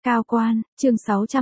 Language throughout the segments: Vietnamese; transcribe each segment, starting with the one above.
Cao quan, chương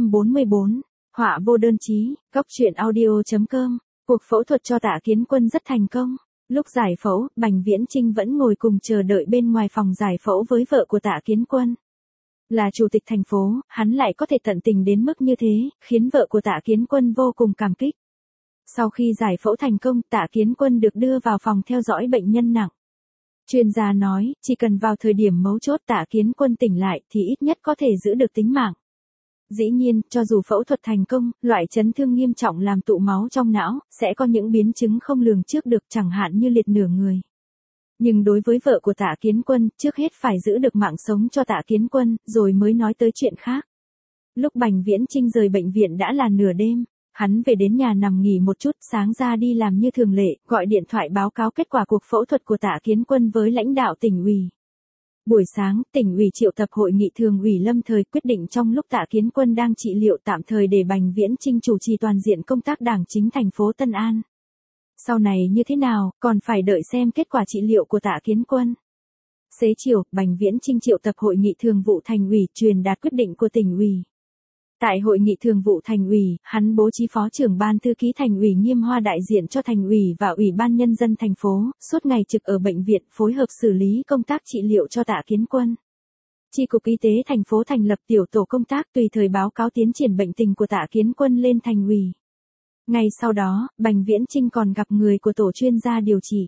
644, họa vô đơn chí, góc truyện audio.com, cuộc phẫu thuật cho Tạ Kiến Quân rất thành công. Lúc giải phẫu, Bành Viễn Chinh vẫn ngồi cùng chờ đợi bên ngoài phòng giải phẫu với vợ của Tạ Kiến Quân. Là chủ tịch thành phố, hắn lại có thể tận tình đến mức như thế, khiến vợ của Tạ Kiến Quân vô cùng cảm kích. Sau khi giải phẫu thành công, Tạ Kiến Quân được đưa vào phòng theo dõi bệnh nhân nặng. Chuyên gia nói, chỉ cần vào thời điểm mấu chốt Tạ Kiến Quân tỉnh lại thì ít nhất có thể giữ được tính mạng. Dĩ nhiên, cho dù phẫu thuật thành công, loại chấn thương nghiêm trọng làm tụ máu trong não, sẽ có những biến chứng không lường trước được, chẳng hạn như liệt nửa người. Nhưng đối với vợ của Tạ Kiến Quân, trước hết phải giữ được mạng sống cho Tạ Kiến Quân, rồi mới nói tới chuyện khác. Lúc Bành Viễn Chinh rời bệnh viện đã là nửa đêm. Hắn về đến nhà nằm nghỉ một chút, sáng ra đi làm như thường lệ, gọi điện thoại báo cáo kết quả cuộc phẫu thuật của Tạ Kiến Quân với lãnh đạo tỉnh ủy. Buổi sáng, tỉnh ủy triệu tập hội nghị thường ủy lâm thời quyết định trong lúc Tạ Kiến Quân đang trị liệu tạm thời để Bành Viễn Chinh chủ trì toàn diện công tác đảng chính thành phố Tân An. Sau này như thế nào, còn phải đợi xem kết quả trị liệu của Tạ Kiến Quân. Xế chiều, Bành Viễn Chinh triệu tập hội nghị thường vụ thành ủy truyền đạt quyết định của tỉnh ủy. Tại hội nghị thường vụ thành ủy, hắn bố trí phó trưởng ban thư ký thành ủy Nghiêm Hoa đại diện cho thành ủy và ủy ban nhân dân thành phố, suốt ngày trực ở bệnh viện phối hợp xử lý công tác trị liệu cho Tạ Kiến Quân. Chi cục y tế thành phố thành lập tiểu tổ công tác tùy thời báo cáo tiến triển bệnh tình của Tạ Kiến Quân lên thành ủy. Ngay sau đó, Bành Viễn Chinh còn gặp người của tổ chuyên gia điều trị.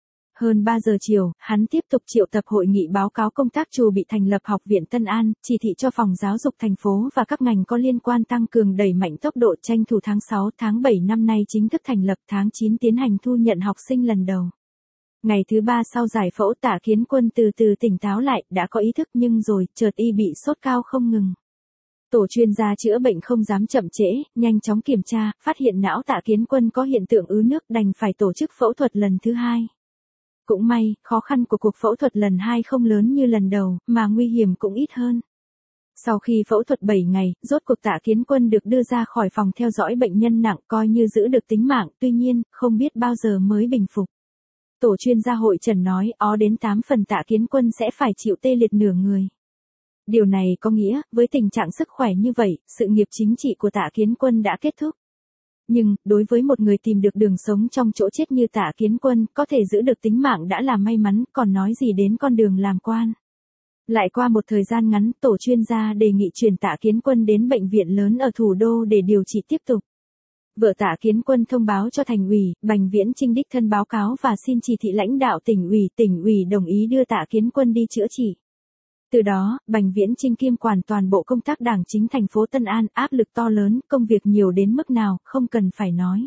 Hơn 3 giờ chiều, hắn tiếp tục triệu tập hội nghị báo cáo công tác chu bị thành lập Học viện Tân An, chỉ thị cho phòng giáo dục thành phố và các ngành có liên quan tăng cường đẩy mạnh tốc độ tranh thủ tháng 6, tháng 7 năm nay chính thức thành lập, tháng 9 tiến hành thu nhận học sinh lần đầu. Ngày thứ 3 sau giải phẫu Tạ Kiến Quân từ từ tỉnh táo lại, đã có ý thức nhưng rồi, chợt y bị sốt cao không ngừng. Tổ chuyên gia chữa bệnh không dám chậm trễ, nhanh chóng kiểm tra, phát hiện não Tạ Kiến Quân có hiện tượng ứ nước, đành phải tổ chức phẫu thuật lần thứ 2. Cũng may, khó khăn của cuộc phẫu thuật lần 2 không lớn như lần đầu, mà nguy hiểm cũng ít hơn. Sau khi phẫu thuật 7 ngày, rốt cuộc Tạ Kiến Quân được đưa ra khỏi phòng theo dõi bệnh nhân nặng, coi như giữ được tính mạng, tuy nhiên, không biết bao giờ mới bình phục. Tổ chuyên gia hội trần nói, đến 8 phần Tạ Kiến Quân sẽ phải chịu tê liệt nửa người. Điều này có nghĩa, với tình trạng sức khỏe như vậy, sự nghiệp chính trị của Tạ Kiến Quân đã kết thúc. Nhưng, đối với một người tìm được đường sống trong chỗ chết như Tạ Kiến Quân, có thể giữ được tính mạng đã là may mắn, còn nói gì đến con đường làm quan. Lại qua một thời gian ngắn, tổ chuyên gia đề nghị chuyển Tạ Kiến Quân đến bệnh viện lớn ở thủ đô để điều trị tiếp tục. Vợ Tạ Kiến Quân thông báo cho thành ủy, Bành Viễn Chinh đích thân báo cáo và xin chỉ thị lãnh đạo tỉnh ủy đồng ý đưa Tạ Kiến Quân đi chữa trị. Từ đó, Bành Viễn Chinh kiêm quản toàn bộ công tác đảng chính thành phố Tân An, áp lực to lớn, công việc nhiều đến mức nào, không cần phải nói.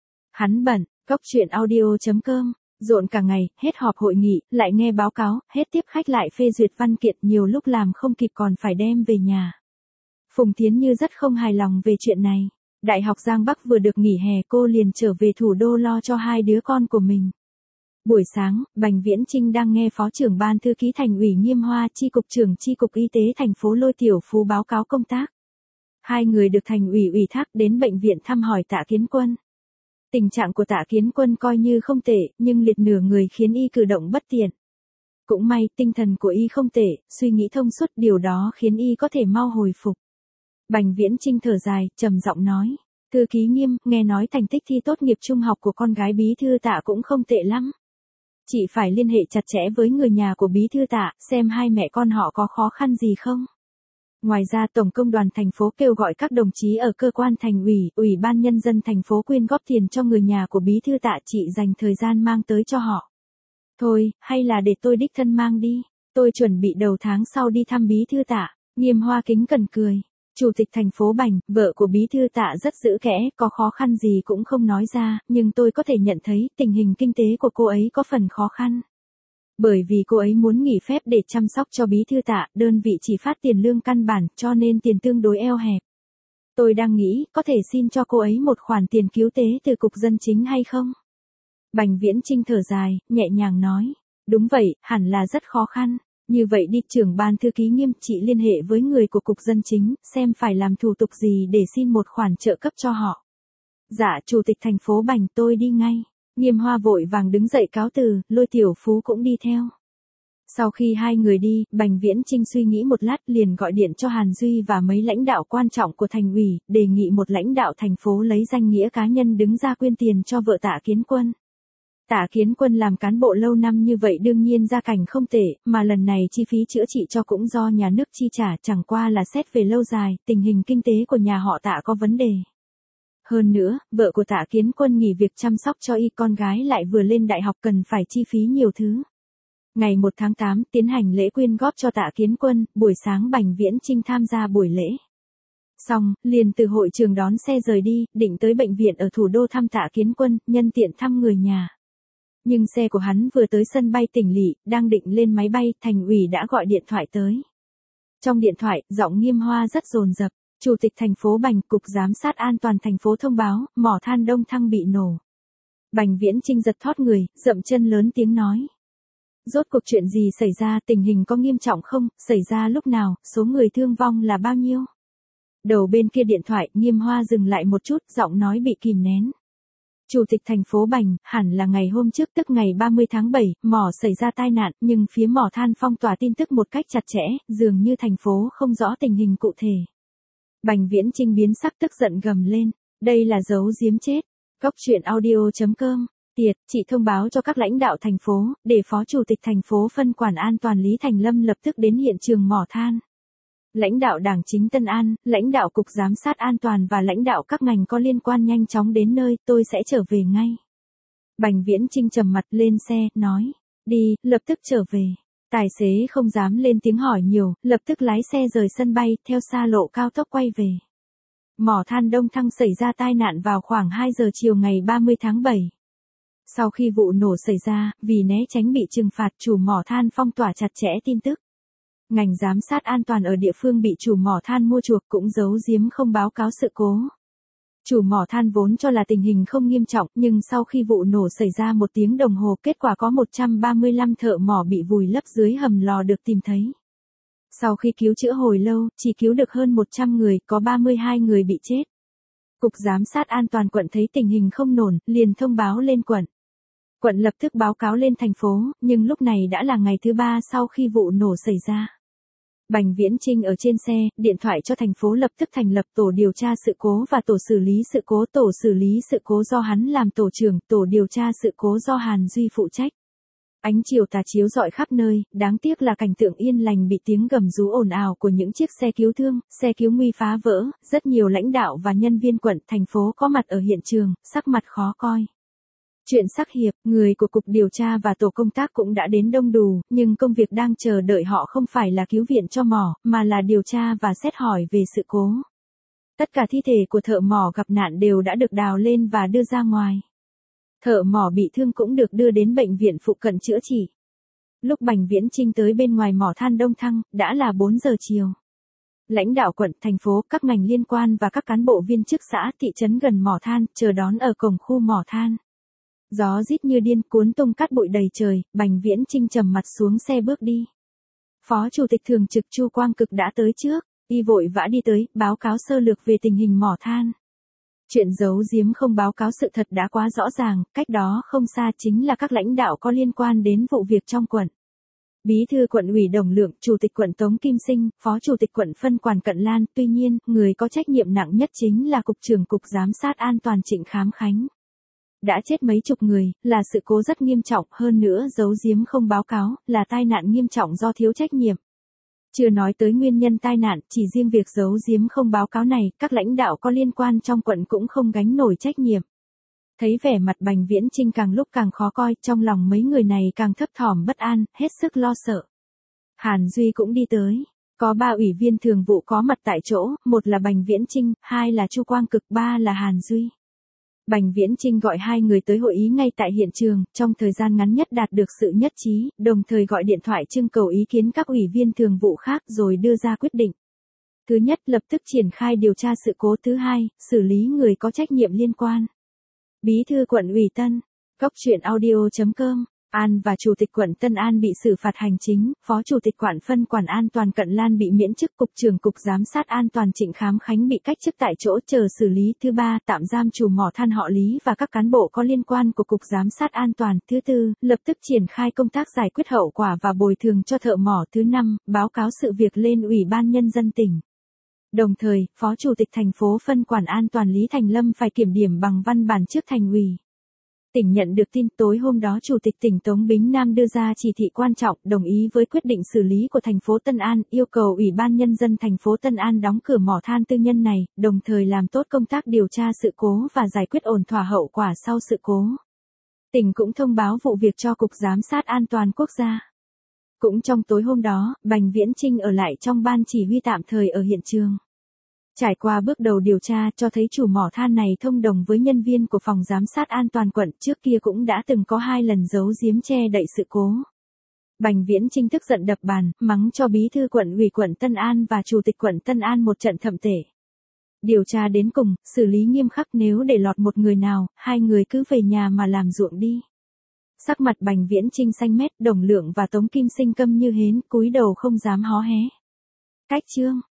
Hắn bận, góc truyện audio.com, rộn cả ngày, hết họp hội nghị, lại nghe báo cáo, hết tiếp khách lại phê duyệt văn kiện, nhiều lúc làm không kịp còn phải đem về nhà. Phùng Thiến Như rất không hài lòng về chuyện này. Đại học Giang Bắc vừa được nghỉ hè, cô liền trở về thủ đô lo cho 2 đứa con của mình. Buổi sáng, Bành Viễn Chinh đang nghe Phó trưởng Ban Thư ký Thành ủy Nghiêm Hoa, Chi cục trưởng Chi cục Y tế thành phố Lôi Tiểu Phú báo cáo công tác. 2 người được Thành ủy ủy thác đến bệnh viện thăm hỏi Tạ Kiến Quân. Tình trạng của Tạ Kiến Quân coi như không tệ, nhưng liệt nửa người khiến y cử động bất tiện. Cũng may, tinh thần của y không tệ, suy nghĩ thông suốt, điều đó khiến y có thể mau hồi phục. Bành Viễn Chinh thở dài, trầm giọng nói. Thư ký Nghiêm, nghe nói thành tích thi tốt nghiệp trung học của con gái bí thư Tạ cũng không tệ lắm. Chị phải liên hệ chặt chẽ với người nhà của bí thư Tạ, xem hai mẹ con họ có khó khăn gì không. Ngoài ra Tổng công đoàn thành phố kêu gọi các đồng chí ở cơ quan thành ủy, ủy ban nhân dân thành phố quyên góp tiền cho người nhà của bí thư Tạ, chị dành thời gian mang tới cho họ. Thôi, hay là để tôi đích thân mang đi, tôi chuẩn bị đầu tháng sau đi thăm bí thư Tạ. Nghiêm Hoa kính cẩn cười. Chủ tịch thành phố Bành, vợ của bí thư Tạ rất giữ kẽ, có khó khăn gì cũng không nói ra, nhưng tôi có thể nhận thấy tình hình kinh tế của cô ấy có phần khó khăn. Bởi vì cô ấy muốn nghỉ phép để chăm sóc cho bí thư Tạ, đơn vị chỉ phát tiền lương căn bản, cho nên tiền tương đối eo hẹp. Tôi đang nghĩ, có thể xin cho cô ấy một khoản tiền cứu tế từ cục dân chính hay không? Bành Viễn Chinh thở dài, nhẹ nhàng nói. Đúng vậy, hẳn là rất khó khăn. Như vậy đi, trưởng ban thư ký Nghiêm, chị liên hệ với người của cục dân chính, xem phải làm thủ tục gì để xin một khoản trợ cấp cho họ. Dạ, chủ tịch thành phố Bành, tôi đi ngay. Nghiêm Hoa vội vàng đứng dậy cáo từ, Lôi Tiểu Phú cũng đi theo. Sau khi hai người đi, Bành Viễn Chinh suy nghĩ một lát liền gọi điện cho Hàn Duy và mấy lãnh đạo quan trọng của thành ủy, đề nghị một lãnh đạo thành phố lấy danh nghĩa cá nhân đứng ra quyên tiền cho vợ Tạ Kiến Quân. Tạ Kiến Quân làm cán bộ lâu năm như vậy đương nhiên gia cảnh không tệ, mà lần này chi phí chữa trị cho cũng do nhà nước chi trả, chẳng qua là xét về lâu dài, tình hình kinh tế của nhà họ Tạ có vấn đề. Hơn nữa, vợ của Tạ Kiến Quân nghỉ việc chăm sóc cho con gái lại vừa lên đại học cần phải chi phí nhiều thứ. Ngày 1 tháng 8 tiến hành lễ quyên góp cho Tạ Kiến Quân, buổi sáng Bành Viễn Chinh tham gia buổi lễ. Xong, liền từ hội trường đón xe rời đi, định tới bệnh viện ở thủ đô thăm Tạ Kiến Quân, nhân tiện thăm người nhà. Nhưng xe của hắn vừa tới sân bay Tỉnh Lỵ, đang định lên máy bay, thành ủy đã gọi điện thoại tới. Trong điện thoại, giọng Nghiêm Hoa rất dồn dập. Chủ tịch thành phố Bành, Cục Giám sát An toàn thành phố thông báo, mỏ than Đông Thăng bị nổ. Bành Viễn Chinh giật thót người, dậm chân lớn tiếng nói. Rốt cuộc chuyện gì xảy ra, tình hình có nghiêm trọng không, xảy ra lúc nào, số người thương vong là bao nhiêu? Đầu bên kia điện thoại, Nghiêm Hoa dừng lại một chút, giọng nói bị kìm nén. Chủ tịch thành phố Bành, hẳn là ngày hôm trước tức ngày 30 tháng 7, mỏ xảy ra tai nạn, nhưng phía mỏ than phong tỏa tin tức một cách chặt chẽ, dường như thành phố không rõ tình hình cụ thể. Bành Viễn Chinh biến sắc tức giận gầm lên, đây là giấu giếm chết. Góc truyện audio.com, tiệt, chị thông báo cho các lãnh đạo thành phố, để Phó Chủ tịch thành phố phân quản an toàn Lý Thành Lâm lập tức đến hiện trường mỏ than. Lãnh đạo Đảng chính Tân An, lãnh đạo Cục Giám sát An toàn và lãnh đạo các ngành có liên quan nhanh chóng đến nơi, tôi sẽ trở về ngay. Bành Viễn Chinh trầm mặt lên xe, nói, đi, lập tức trở về. Tài xế không dám lên tiếng hỏi nhiều, lập tức lái xe rời sân bay, theo xa lộ cao tốc quay về. Mỏ than Đông Thăng xảy ra tai nạn vào khoảng 2 giờ chiều ngày 30 tháng 7. Sau khi vụ nổ xảy ra, vì né tránh bị trừng phạt, chủ mỏ than phong tỏa chặt chẽ tin tức. Ngành giám sát an toàn ở địa phương bị chủ mỏ than mua chuộc cũng giấu giếm không báo cáo sự cố. Chủ mỏ than vốn cho là tình hình không nghiêm trọng, nhưng sau khi vụ nổ xảy ra 1 tiếng đồng hồ, kết quả có 135 thợ mỏ bị vùi lấp dưới hầm lò được tìm thấy. Sau khi cứu chữa hồi lâu, chỉ cứu được hơn 100 người, có 32 người bị chết. Cục Giám sát An toàn quận thấy tình hình không ổn, liền thông báo lên quận. Quận lập tức báo cáo lên thành phố, nhưng lúc này đã là ngày thứ 3 sau khi vụ nổ xảy ra. Bành Viễn Chinh ở trên xe, điện thoại cho thành phố lập tức thành lập tổ điều tra sự cố và tổ xử lý sự cố. Tổ xử lý sự cố do hắn làm tổ trưởng, tổ điều tra sự cố do Hàn Duy phụ trách. Ánh chiều tà chiếu rọi khắp nơi, đáng tiếc là cảnh tượng yên lành bị tiếng gầm rú ồn ào của những chiếc xe cứu thương, xe cứu nguy phá vỡ, rất nhiều lãnh đạo và nhân viên quận, thành phố có mặt ở hiện trường, sắc mặt khó coi. Chuyện sắc hiệp, người của Cục Điều tra và Tổ công tác cũng đã đến đông đủ, nhưng công việc đang chờ đợi họ không phải là cứu viện cho mỏ, mà là điều tra và xét hỏi về sự cố. Tất cả thi thể của thợ mỏ gặp nạn đều đã được đào lên và đưa ra ngoài. Thợ mỏ bị thương cũng được đưa đến bệnh viện phụ cận chữa trị. Lúc Bành Viễn Chinh tới bên ngoài mỏ than Đông Thăng, đã là 4 giờ chiều. Lãnh đạo quận, thành phố, các ngành liên quan và các cán bộ viên chức xã, thị trấn gần mỏ than, chờ đón ở cổng khu mỏ than. Gió rít như điên cuốn tung cát bụi đầy trời, Bành Viễn Chinh trầm mặt xuống xe bước đi. Phó Chủ tịch Thường trực Chu Quang Cực đã tới trước, y vội vã đi tới, báo cáo sơ lược về tình hình mỏ than. Chuyện giấu giếm không báo cáo sự thật đã quá rõ ràng, cách đó không xa chính là các lãnh đạo có liên quan đến vụ việc trong quận. Bí thư quận ủy Đồng Lượng, Chủ tịch quận Tống Kim Sinh, Phó Chủ tịch quận Phân Quản Cận Lan, tuy nhiên, người có trách nhiệm nặng nhất chính là Cục trưởng Cục Giám sát An toàn Trịnh Khám Khánh. Đã chết mấy chục người, là sự cố rất nghiêm trọng, hơn nữa giấu giếm không báo cáo, là tai nạn nghiêm trọng do thiếu trách nhiệm. Chưa nói tới nguyên nhân tai nạn, chỉ riêng việc giấu giếm không báo cáo này, các lãnh đạo có liên quan trong quận cũng không gánh nổi trách nhiệm. Thấy vẻ mặt Bành Viễn Chinh càng lúc càng khó coi, trong lòng mấy người này càng thấp thỏm bất an, hết sức lo sợ. Hàn Duy cũng đi tới. Có 3 ủy viên thường vụ có mặt tại chỗ, 1 là Bành Viễn Chinh, 2 là Chu Quang Cực, 3 là Hàn Duy. Bành Viễn Chinh gọi 2 người tới hội ý ngay tại hiện trường, trong thời gian ngắn nhất đạt được sự nhất trí, đồng thời gọi điện thoại trưng cầu ý kiến các ủy viên thường vụ khác rồi đưa ra quyết định. Thứ nhất, lập tức triển khai điều tra sự cố. Thứ hai, xử lý người có trách nhiệm liên quan. Bí thư quận ủy Tân, góc truyện audio.com An và Chủ tịch quận Tân An bị xử phạt hành chính, Phó Chủ tịch Quản phân quản an toàn Cận Lan bị miễn chức, Cục trưởng Cục Giám sát An toàn Trịnh Khám Khánh bị cách chức tại chỗ chờ xử lý. Thứ ba, tạm giam chủ mỏ than họ Lý và các cán bộ có liên quan của Cục Giám sát An toàn. Thứ tư, lập tức triển khai công tác giải quyết hậu quả và bồi thường cho thợ mỏ. Thứ năm, báo cáo sự việc lên Ủy ban Nhân dân tỉnh. Đồng thời, Phó Chủ tịch thành phố phân quản an toàn Lý Thành Lâm phải kiểm điểm bằng văn bản trước Thành ủy. Tỉnh nhận được tin tối hôm đó Chủ tịch tỉnh Tống Bính Nam đưa ra chỉ thị quan trọng đồng ý với quyết định xử lý của thành phố Tân An, yêu cầu Ủy ban Nhân dân thành phố Tân An đóng cửa mỏ than tư nhân này, đồng thời làm tốt công tác điều tra sự cố và giải quyết ổn thỏa hậu quả sau sự cố. Tỉnh cũng thông báo vụ việc cho Cục Giám sát An toàn Quốc gia. Cũng trong tối hôm đó, Bành Viễn Chinh ở lại trong ban chỉ huy tạm thời ở hiện trường. Trải qua bước đầu điều tra cho thấy chủ mỏ than này thông đồng với nhân viên của phòng giám sát an toàn quận, trước kia cũng đã từng có 2 lần giấu giếm che đậy sự cố. Bành Viễn Chinh tức giận đập bàn, mắng cho bí thư quận ủy quận Tân An và chủ tịch quận Tân An một trận thậm tệ. Điều tra đến cùng, xử lý nghiêm khắc, nếu để lọt một người nào, 2 người cứ về nhà mà làm ruộng đi. Sắc mặt Bành Viễn Chinh xanh mét, Đồng Lượng và Tống Kim Sinh câm như hến, cúi đầu không dám hó hé. Cách chương